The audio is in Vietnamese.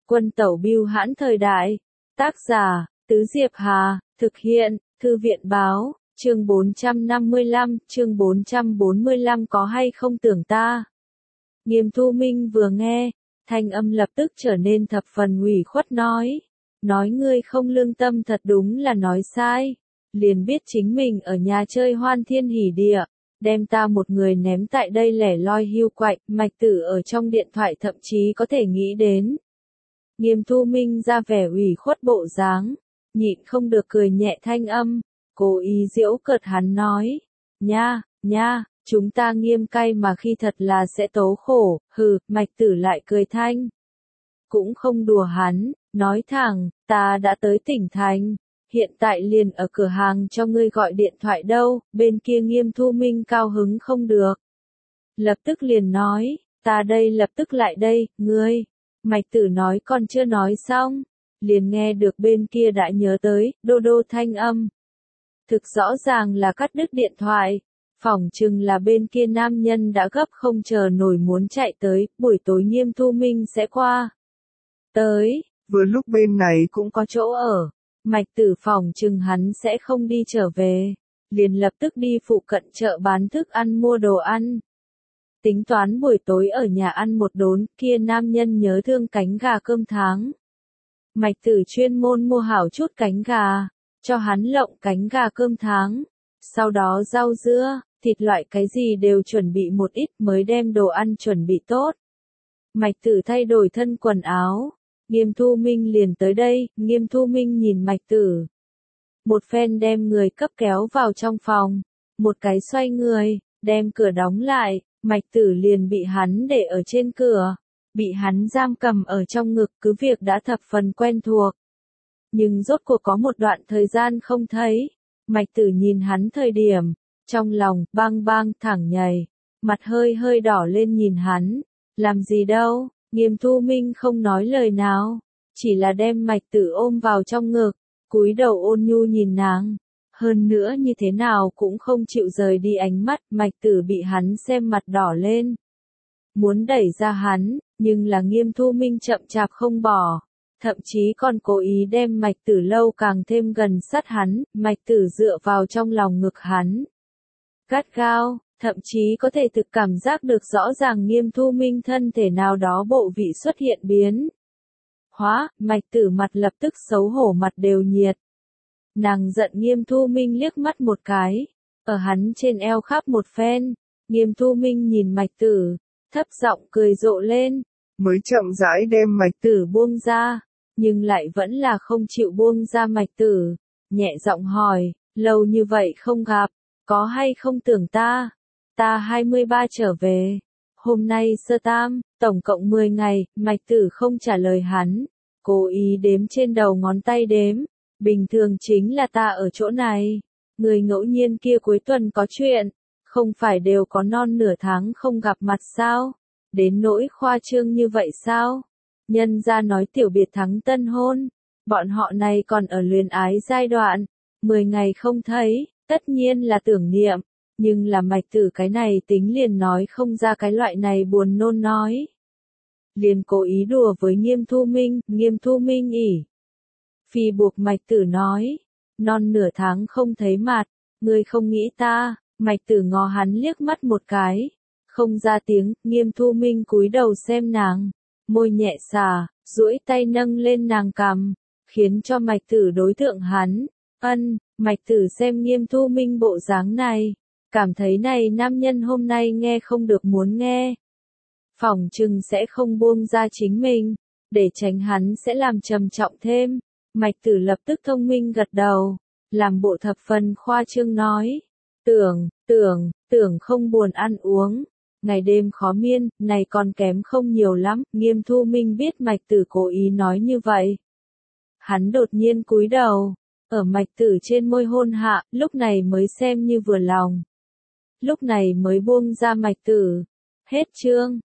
Quân tẩu bưu hãn thời đại. Tác giả, Tứ Diệp Hà, thực hiện, Thư viện báo, chương 445 có hay không tưởng ta. Nghiêm Thu Minh vừa nghe, thanh âm lập tức trở nên thập phần ủy khuất nói ngươi không lương tâm thật đúng là nói sai, liền biết chính mình ở nhà chơi hoan thiên hỉ địa, đem ta một người ném tại đây lẻ loi hiu quạnh, Mạch Tử ở trong điện thoại thậm chí có thể nghĩ đến. Nghiêm Thu Minh ra vẻ ủy khuất bộ dáng, nhịn không được cười nhẹ thanh âm, cố ý giễu cợt hắn nói, nha, chúng ta Nghiêm cay mà khi thật là sẽ tố khổ, Mạch Tử lại cười thanh. Cũng không đùa hắn, nói thẳng, ta đã tới tỉnh thành, hiện tại liền ở cửa hàng cho ngươi gọi điện thoại đâu, bên kia Nghiêm Thu Minh cao hứng không được. Lập tức liền nói, ta đây lập tức lại đây, ngươi. Mạch Tử nói còn chưa nói xong, liền nghe được bên kia đã nhớ tới, đô đô thanh âm. Thực rõ ràng là cắt đứt điện thoại, phỏng chừng là bên kia nam nhân đã gấp không chờ nổi muốn chạy tới, buổi tối Nghiêm Thu Minh sẽ qua. Tới, vừa lúc bên này cũng có chỗ ở, Mạch Tử phỏng chừng hắn sẽ không đi trở về, liền lập tức đi phụ cận chợ bán thức ăn mua đồ ăn. Tính toán buổi tối ở nhà ăn một đốn, kia nam nhân nhớ thương cánh gà cơm tháng. Mạch Tử chuyên môn mua hảo chút cánh gà, cho hắn lộng cánh gà cơm tháng. Sau đó rau dưa, thịt loại cái gì đều chuẩn bị một ít mới đem đồ ăn chuẩn bị tốt. Mạch Tử thay đổi thân quần áo. Nghiêm Thu Minh liền tới đây, Nghiêm Thu Minh nhìn Mạch Tử. Một phen đem người cấp kéo vào trong phòng. Một cái xoay người, đem cửa đóng lại. Mạch Tử liền bị hắn để ở trên cửa, bị hắn giam cầm ở trong ngực, cứ việc đã thập phần quen thuộc. Nhưng rốt cuộc có một đoạn thời gian không thấy, Mạch Tử nhìn hắn thời điểm, trong lòng bang bang thẳng nhảy, mặt hơi hơi đỏ lên nhìn hắn, làm gì đâu, Nghiêm Thu Minh không nói lời nào, chỉ là đem Mạch Tử ôm vào trong ngực, cúi đầu ôn nhu nhìn nàng. Hơn nữa như thế nào cũng không chịu rời đi ánh mắt, Mạch Tử bị hắn xem mặt đỏ lên. Muốn đẩy ra hắn, nhưng là Nghiêm Thu Minh chậm chạp không bỏ. Thậm chí còn cố ý đem Mạch Tử lâu càng thêm gần sát hắn, Mạch Tử dựa vào trong lòng ngực hắn. Gắt gao, thậm chí có thể thực cảm giác được rõ ràng Nghiêm Thu Minh thân thể nào đó bộ vị xuất hiện biến. Mạch Tử mặt lập tức xấu hổ mặt đều nhiệt. Nàng giận Nghiêm Thu Minh liếc mắt một cái, ở hắn trên eo khắp một phen, Nghiêm Thu Minh nhìn Mạch Tử, thấp giọng cười rộ lên, mới chậm rãi đem Mạch Tử buông ra, nhưng lại vẫn là không chịu buông ra Mạch Tử, nhẹ giọng hỏi, lâu như vậy không gặp, có hay không tưởng ta 23 trở về, hôm nay sơ tam, tổng cộng 10 ngày, Mạch Tử không trả lời hắn, cố ý đếm trên đầu ngón tay đếm. Bình thường chính là ta ở chỗ này, người ngẫu nhiên kia cuối tuần có chuyện, không phải đều có non nửa tháng không gặp mặt sao, đến nỗi khoa trương như vậy sao, nhân ra nói tiểu biệt thắng tân hôn, bọn họ này còn ở luyến ái giai đoạn, 10 ngày không thấy, tất nhiên là tưởng niệm, nhưng là Mạch Tử cái này tính liền nói không ra cái loại này buồn nôn nói. Liền cố ý đùa với Nghiêm Thu Minh ỉ. Phi buộc Mạch Tử nói, non nửa tháng không thấy mặt, ngươi không nghĩ ta, Mạch Tử ngó hắn liếc mắt một cái, không ra tiếng, Nghiêm Thu Minh cúi đầu xem nàng, môi nhẹ xà, duỗi tay nâng lên nàng cằm, khiến cho Mạch Tử đối tượng hắn, Mạch Tử xem Nghiêm Thu Minh bộ dáng này, cảm thấy này nam nhân hôm nay nghe không được muốn nghe. Phỏng chừng sẽ không buông ra chính mình, để tránh hắn sẽ làm trầm trọng thêm. Mạch Tử lập tức thông minh gật đầu, làm bộ thập phần khoa trương nói, tưởng không buồn ăn uống, ngày đêm khó miên, này còn kém không nhiều lắm, Nghiêm Thu Minh biết Mạch Tử cố ý nói như vậy. Hắn đột nhiên cúi đầu, ở Mạch Tử trên môi hôn hạ, lúc này mới xem như vừa lòng. Lúc này mới buông ra Mạch Tử. Hết chương.